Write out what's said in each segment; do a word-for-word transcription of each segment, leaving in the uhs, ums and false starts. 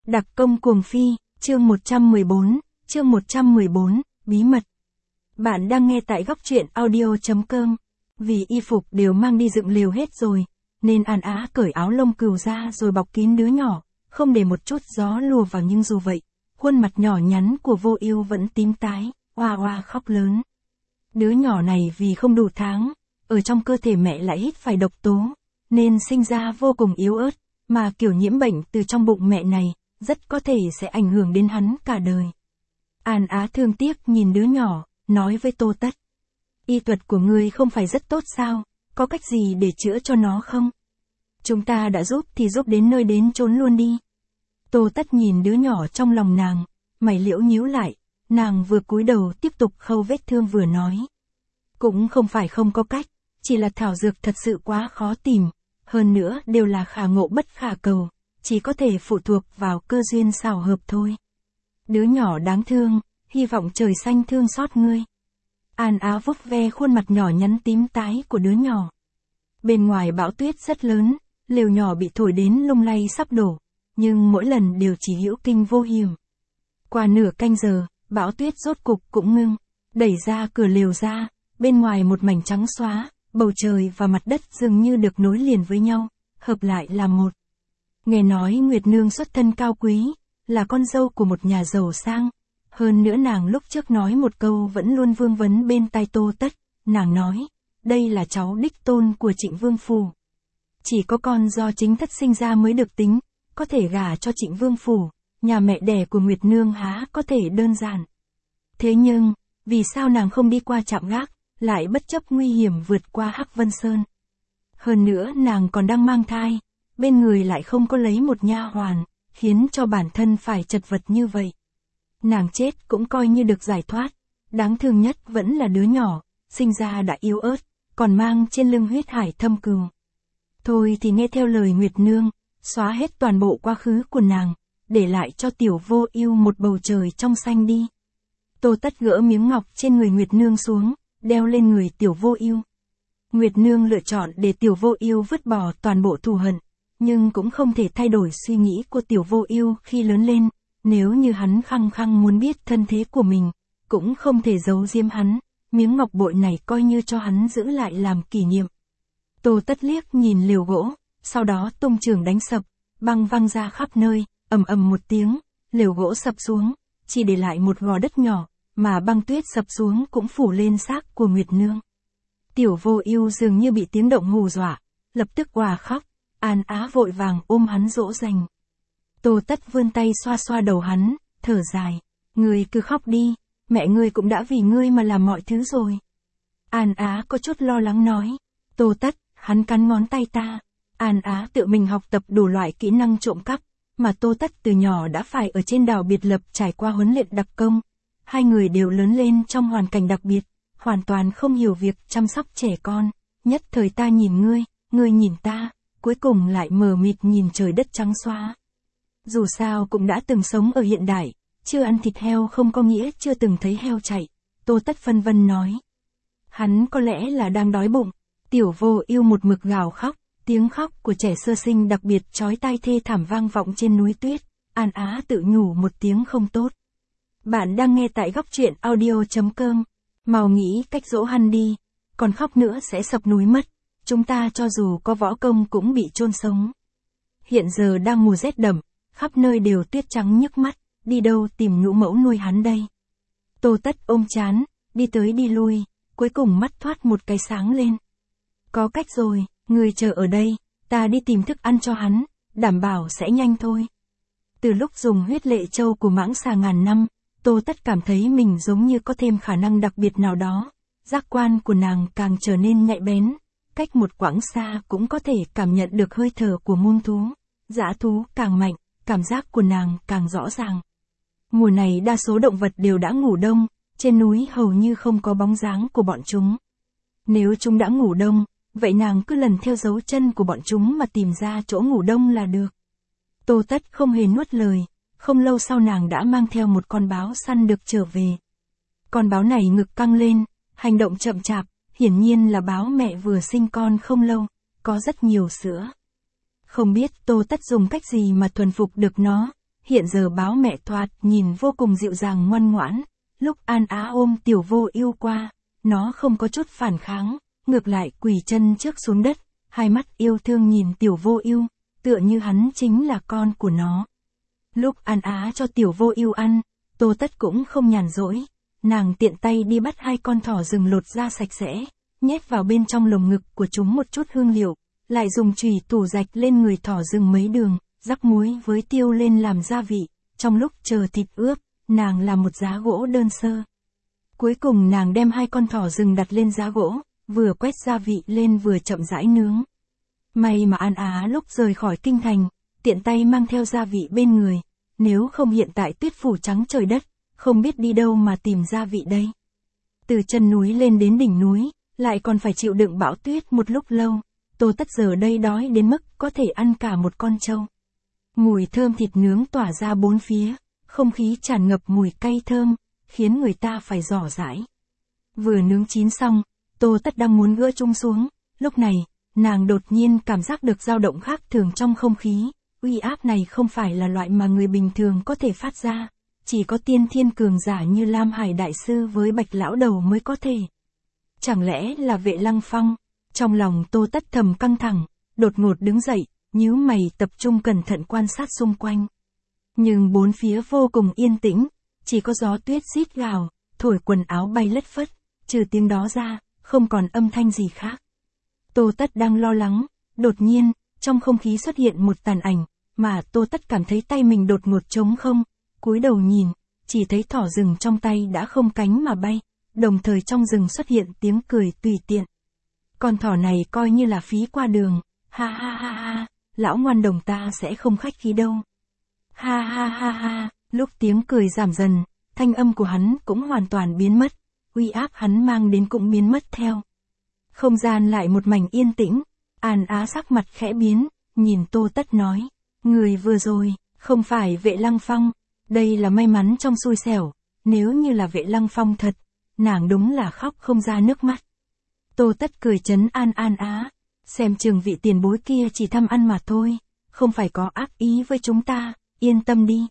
Đặc công cuồng phi, chương một trăm mười bốn, chương một trăm mười bốn, bí mật. Bạn đang nghe tại góc truyện audio chấm com. Vì y phục đều mang đi dựng lều hết rồi, nên An Á cởi áo lông cừu ra rồi bọc kín đứa nhỏ, không để một chút gió lùa vào, nhưng dù vậy, khuôn mặt nhỏ nhắn của Vô Ưu vẫn tím tái, oa oa khóc lớn. Đứa nhỏ này vì không đủ tháng, ở trong cơ thể mẹ lại hít phải độc tố, nên sinh ra vô cùng yếu ớt, mà kiểu nhiễm bệnh từ trong bụng mẹ này, rất có thể sẽ ảnh hưởng đến hắn cả đời. An Á thương tiếc nhìn đứa nhỏ, nói với Tô Tất. Y thuật của ngươi không phải rất tốt sao, có cách gì để chữa cho nó không? Chúng ta đã giúp thì giúp đến nơi đến chốn luôn đi. Tô Tất nhìn đứa nhỏ trong lòng nàng, mày liễu nhíu lại, nàng vừa cúi đầu tiếp tục khâu vết thương vừa nói. Cũng không phải không có cách, chỉ là thảo dược thật sự quá khó tìm, hơn nữa đều là khả ngộ bất khả cầu, chỉ có thể phụ thuộc vào cơ duyên xảo hợp thôi. Đứa nhỏ đáng thương, hy vọng trời xanh thương xót ngươi. An Á vuốt ve khuôn mặt nhỏ nhắn tím tái của đứa nhỏ. Bên ngoài bão tuyết rất lớn, lều nhỏ bị thổi đến lung lay sắp đổ, nhưng mỗi lần đều chỉ hữu kinh vô hiểm. Qua nửa canh giờ, bão tuyết rốt cục cũng ngưng, đẩy ra cửa lều ra, bên ngoài một mảnh trắng xóa, bầu trời và mặt đất dường như được nối liền với nhau, hợp lại làm một. Nghe nói Nguyệt Nương xuất thân cao quý, là con dâu của một nhà giàu sang. Hơn nữa nàng lúc trước nói một câu vẫn luôn vương vấn bên tai Tô Tất, nàng nói, đây là cháu đích tôn của Trịnh Vương Phủ. Chỉ có con do chính thất sinh ra mới được tính, có thể gả cho Trịnh Vương Phủ, nhà mẹ đẻ của Nguyệt Nương há có thể đơn giản. Thế nhưng, vì sao nàng không đi qua trạm gác, lại bất chấp nguy hiểm vượt qua Hắc Vân Sơn? Hơn nữa nàng còn đang mang thai, bên người lại không có lấy một nha hoàn, khiến cho bản thân phải chật vật như vậy. Nàng chết cũng coi như được giải thoát, đáng thương nhất vẫn là đứa nhỏ, sinh ra đã yếu ớt, còn mang trên lưng huyết hải thâm cừu. Thôi thì nghe theo lời Nguyệt Nương, xóa hết toàn bộ quá khứ của nàng, để lại cho tiểu Vô Ưu một bầu trời trong xanh đi. Tô Tất gỡ miếng ngọc trên người Nguyệt Nương xuống, đeo lên người tiểu Vô Ưu. Nguyệt Nương lựa chọn để tiểu Vô Ưu vứt bỏ toàn bộ thù hận, nhưng cũng không thể thay đổi suy nghĩ của tiểu Vô Ưu khi lớn lên. Nếu như hắn khăng khăng muốn biết thân thế của mình, cũng không thể giấu giếm hắn, miếng ngọc bội này coi như cho hắn giữ lại làm kỷ niệm. Tô Tất liếc nhìn lều gỗ, sau đó tung chưởng đánh sập, băng văng ra khắp nơi, ầm ầm một tiếng, lều gỗ sập xuống, chỉ để lại một gò đất nhỏ, mà băng tuyết sập xuống cũng phủ lên xác của Nguyệt Nương. Tiểu Vô Ưu dường như bị tiếng động hù dọa, lập tức òa khóc, An Á vội vàng ôm hắn dỗ dành. Tô Tất vươn tay xoa xoa đầu hắn, thở dài, ngươi cứ khóc đi, mẹ ngươi cũng đã vì ngươi mà làm mọi thứ rồi. An Á có chút lo lắng nói, Tô Tất, hắn cắn ngón tay ta. An Á tự mình học tập đủ loại kỹ năng trộm cắp, mà Tô Tất từ nhỏ đã phải ở trên đảo biệt lập trải qua huấn luyện đặc công. Hai người đều lớn lên trong hoàn cảnh đặc biệt, hoàn toàn không hiểu việc chăm sóc trẻ con, nhất thời ta nhìn ngươi, ngươi nhìn ta, cuối cùng lại mờ mịt nhìn trời đất trắng xóa. Dù sao cũng đã từng sống ở hiện đại, chưa ăn thịt heo không có nghĩa chưa từng thấy heo chạy, Tô Tất phân vân nói. Hắn có lẽ là đang đói bụng, tiểu Vô Ưu một mực gào khóc, tiếng khóc của trẻ sơ sinh đặc biệt chói tai thê thảm vang vọng trên núi tuyết, An Á tự nhủ một tiếng không tốt. Bạn đang nghe tại góc truyện audio chấm com, mau nghĩ cách dỗ hắn đi, còn khóc nữa sẽ sập núi mất, chúng ta cho dù có võ công cũng bị chôn sống. Hiện giờ đang mùa rét đậm, khắp nơi đều tuyết trắng nhức mắt, đi đâu tìm nhũ mẫu nuôi hắn đây. Tô Tất ôm chán, đi tới đi lui, cuối cùng mắt thoát một cái sáng lên. Có cách rồi, ngươi chờ ở đây, ta đi tìm thức ăn cho hắn, đảm bảo sẽ nhanh thôi. Từ lúc dùng huyết lệ châu của mãng xà ngàn năm, Tô Tất cảm thấy mình giống như có thêm khả năng đặc biệt nào đó, giác quan của nàng càng trở nên nhạy bén, cách một quãng xa cũng có thể cảm nhận được hơi thở của muông thú, dã thú càng mạnh. Cảm giác của nàng càng rõ ràng. Mùa này đa số động vật đều đã ngủ đông, trên núi hầu như không có bóng dáng của bọn chúng. Nếu chúng đã ngủ đông, vậy nàng cứ lần theo dấu chân của bọn chúng mà tìm ra chỗ ngủ đông là được. Tô Tất không hề nuốt lời, không lâu sau nàng đã mang theo một con báo săn được trở về. Con báo này ngực căng lên, hành động chậm chạp, hiển nhiên là báo mẹ vừa sinh con không lâu, có rất nhiều sữa. Không biết Tô Tất dùng cách gì mà thuần phục được nó, hiện giờ báo mẹ thoạt nhìn vô cùng dịu dàng ngoan ngoãn, lúc An Á ôm Tiểu Vô Ưu qua, nó không có chút phản kháng, ngược lại quỳ chân trước xuống đất, hai mắt yêu thương nhìn Tiểu Vô Ưu, tựa như hắn chính là con của nó. Lúc An Á cho Tiểu Vô Ưu ăn, Tô Tất cũng không nhàn rỗi, nàng tiện tay đi bắt hai con thỏ rừng lột da sạch sẽ, nhét vào bên trong lồng ngực của chúng một chút hương liệu, lại dùng chùy thủ rạch lên người thỏ rừng mấy đường, rắc muối với tiêu lên làm gia vị, trong lúc chờ thịt ướp, nàng làm một giá gỗ đơn sơ. Cuối cùng nàng đem hai con thỏ rừng đặt lên giá gỗ, vừa quét gia vị lên vừa chậm rãi nướng. May mà An Á lúc rời khỏi kinh thành, tiện tay mang theo gia vị bên người, nếu không hiện tại tuyết phủ trắng trời đất, không biết đi đâu mà tìm gia vị đây. Từ chân núi lên đến đỉnh núi, lại còn phải chịu đựng bão tuyết một lúc lâu, Tô Tất giờ đây đói đến mức có thể ăn cả một con trâu. Mùi thơm thịt nướng tỏa ra bốn phía, không khí tràn ngập mùi cay thơm, khiến người ta phải rỏ rãi. Vừa nướng chín xong, Tô Tất đang muốn gỡ chúng xuống, lúc này, nàng đột nhiên cảm giác được dao động khác thường trong không khí, uy áp này không phải là loại mà người bình thường có thể phát ra, chỉ có tiên thiên cường giả như Lam Hải Đại Sư với Bạch Lão Đầu mới có thể. Chẳng lẽ là Vệ Lăng Phong? Trong lòng Tô Tất thầm căng thẳng, đột ngột đứng dậy, nhíu mày tập trung cẩn thận quan sát xung quanh. Nhưng bốn phía vô cùng yên tĩnh, chỉ có gió tuyết rít gào, thổi quần áo bay lất phất, trừ tiếng đó ra, không còn âm thanh gì khác. Tô Tất đang lo lắng, đột nhiên, trong không khí xuất hiện một tàn ảnh, mà Tô Tất cảm thấy tay mình đột ngột trống không, cúi đầu nhìn, chỉ thấy thỏ rừng trong tay đã không cánh mà bay, đồng thời trong rừng xuất hiện tiếng cười tùy tiện. Con thỏ này coi như là phí qua đường, ha ha ha ha, lão ngoan đồng ta sẽ không khách khí đâu. Ha ha ha ha, lúc tiếng cười giảm dần, thanh âm của hắn cũng hoàn toàn biến mất, uy áp hắn mang đến cũng biến mất theo. Không gian lại một mảnh yên tĩnh, An Á sắc mặt khẽ biến, nhìn Tô Tất nói, người vừa rồi, không phải Vệ Lăng Phong, đây là may mắn trong xui xẻo, nếu như là Vệ Lăng Phong thật, nàng đúng là khóc không ra nước mắt. Tô Tất cười trấn an An Á, xem chừng vị tiền bối kia chỉ thăm ăn mà thôi, không phải có ác ý với chúng ta, yên tâm đi.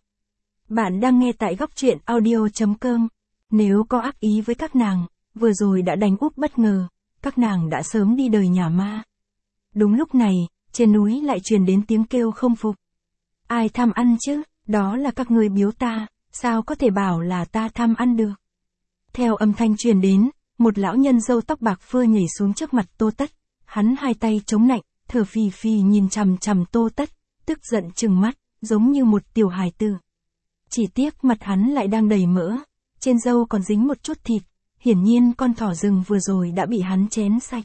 Bạn đang nghe tại góc truyện audio chấm com, nếu có ác ý với các nàng, vừa rồi đã đánh úp bất ngờ, các nàng đã sớm đi đời nhà ma. Đúng lúc này, trên núi lại truyền đến tiếng kêu không phục. Ai tham ăn chứ, đó là các ngươi biếu ta, sao có thể bảo là ta tham ăn được. Theo âm thanh truyền đến, một lão nhân râu tóc bạc phơ nhảy xuống trước mặt Tô Tất, hắn hai tay chống nạnh, thở phì phì nhìn chằm chằm Tô Tất, tức giận trừng mắt, giống như một tiểu hài tử. Chỉ tiếc mặt hắn lại đang đầy mỡ, trên râu còn dính một chút thịt, hiển nhiên con thỏ rừng vừa rồi đã bị hắn chén sạch.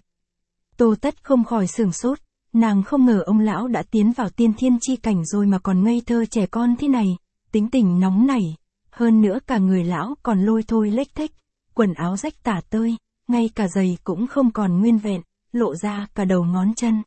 Tô Tất không khỏi sửng sốt, nàng không ngờ ông lão đã tiến vào tiên thiên chi cảnh rồi mà còn ngây thơ trẻ con thế này, tính tình nóng nảy, hơn nữa cả người lão còn lôi thôi lếch thếch, quần áo rách tả tơi, ngay cả giày cũng không còn nguyên vẹn, lộ ra cả đầu ngón chân.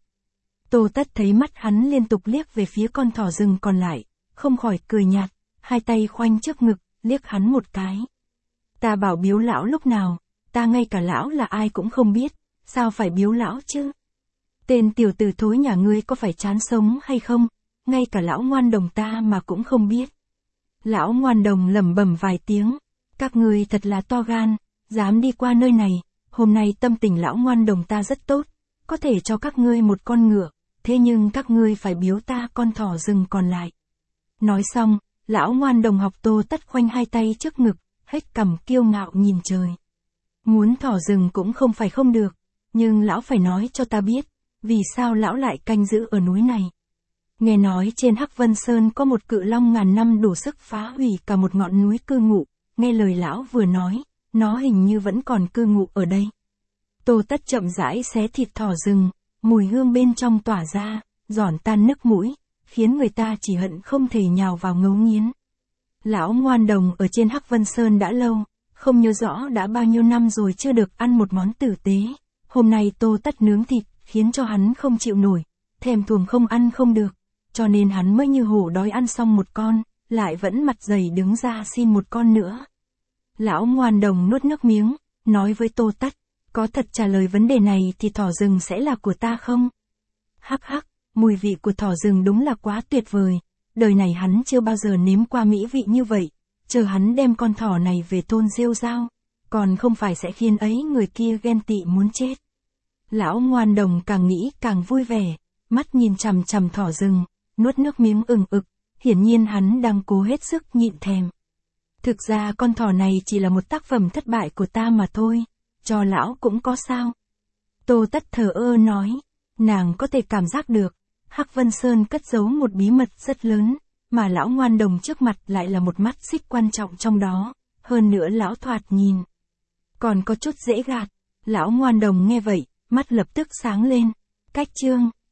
Tô Tất thấy mắt hắn liên tục liếc về phía con thỏ rừng còn lại, không khỏi cười nhạt, hai tay khoanh trước ngực, liếc hắn một cái. Ta bảo biếu lão lúc nào, ta ngay cả lão là ai cũng không biết, sao phải biếu lão chứ? Tên tiểu tử thối nhà ngươi có phải chán sống hay không, ngay cả lão ngoan đồng ta mà cũng không biết. Lão ngoan đồng lẩm bẩm vài tiếng, các ngươi thật là to gan, dám đi qua nơi này, hôm nay tâm tình lão ngoan đồng ta rất tốt, có thể cho các ngươi một con ngựa, thế nhưng các ngươi phải biếu ta con thỏ rừng còn lại. Nói xong, lão ngoan đồng học Tô Tất khoanh hai tay trước ngực, hết cằm kiêu ngạo nhìn trời. Muốn thỏ rừng cũng không phải không được, nhưng lão phải nói cho ta biết, vì sao lão lại canh giữ ở núi này. Nghe nói trên Hắc Vân Sơn có một cự long ngàn năm đủ sức phá hủy cả một ngọn núi cư ngụ, nghe lời lão vừa nói, nó hình như vẫn còn cư ngụ ở đây. Tô Tất chậm rãi xé thịt thỏ rừng, mùi hương bên trong tỏa ra, giòn tan nức mũi, khiến người ta chỉ hận không thể nhào vào ngấu nghiến. Lão ngoan đồng ở trên Hắc Vân Sơn đã lâu, không nhớ rõ đã bao nhiêu năm rồi chưa được ăn một món tử tế. Hôm nay Tô Tất nướng thịt, khiến cho hắn không chịu nổi, thèm thuồng không ăn không được, cho nên hắn mới như hổ đói ăn xong một con, lại vẫn mặt dày đứng ra xin một con nữa. Lão ngoan đồng nuốt nước miếng, nói với Tô Tất, có thật trả lời vấn đề này thì thỏ rừng sẽ là của ta không? Hắc hắc, mùi vị của thỏ rừng đúng là quá tuyệt vời, đời này hắn chưa bao giờ nếm qua mỹ vị như vậy, chờ hắn đem con thỏ này về tôn rêu rao, còn không phải sẽ khiến ấy người kia ghen tị muốn chết. Lão Ngoan Đồng càng nghĩ càng vui vẻ, mắt nhìn chằm chằm thỏ rừng, nuốt nước miếng ừng ực, hiển nhiên hắn đang cố hết sức nhịn thèm. Thực ra con thỏ này chỉ là một tác phẩm thất bại của ta mà thôi, cho lão cũng có sao. Tô Tất thờ ơ nói, nàng có thể cảm giác được, Hắc Vân Sơn cất giấu một bí mật rất lớn, mà lão Ngoan Đồng trước mặt lại là một mắt xích quan trọng trong đó, hơn nữa lão thoạt nhìn. Còn có chút dễ gạt, lão Ngoan Đồng nghe vậy, mắt lập tức sáng lên. Cách chương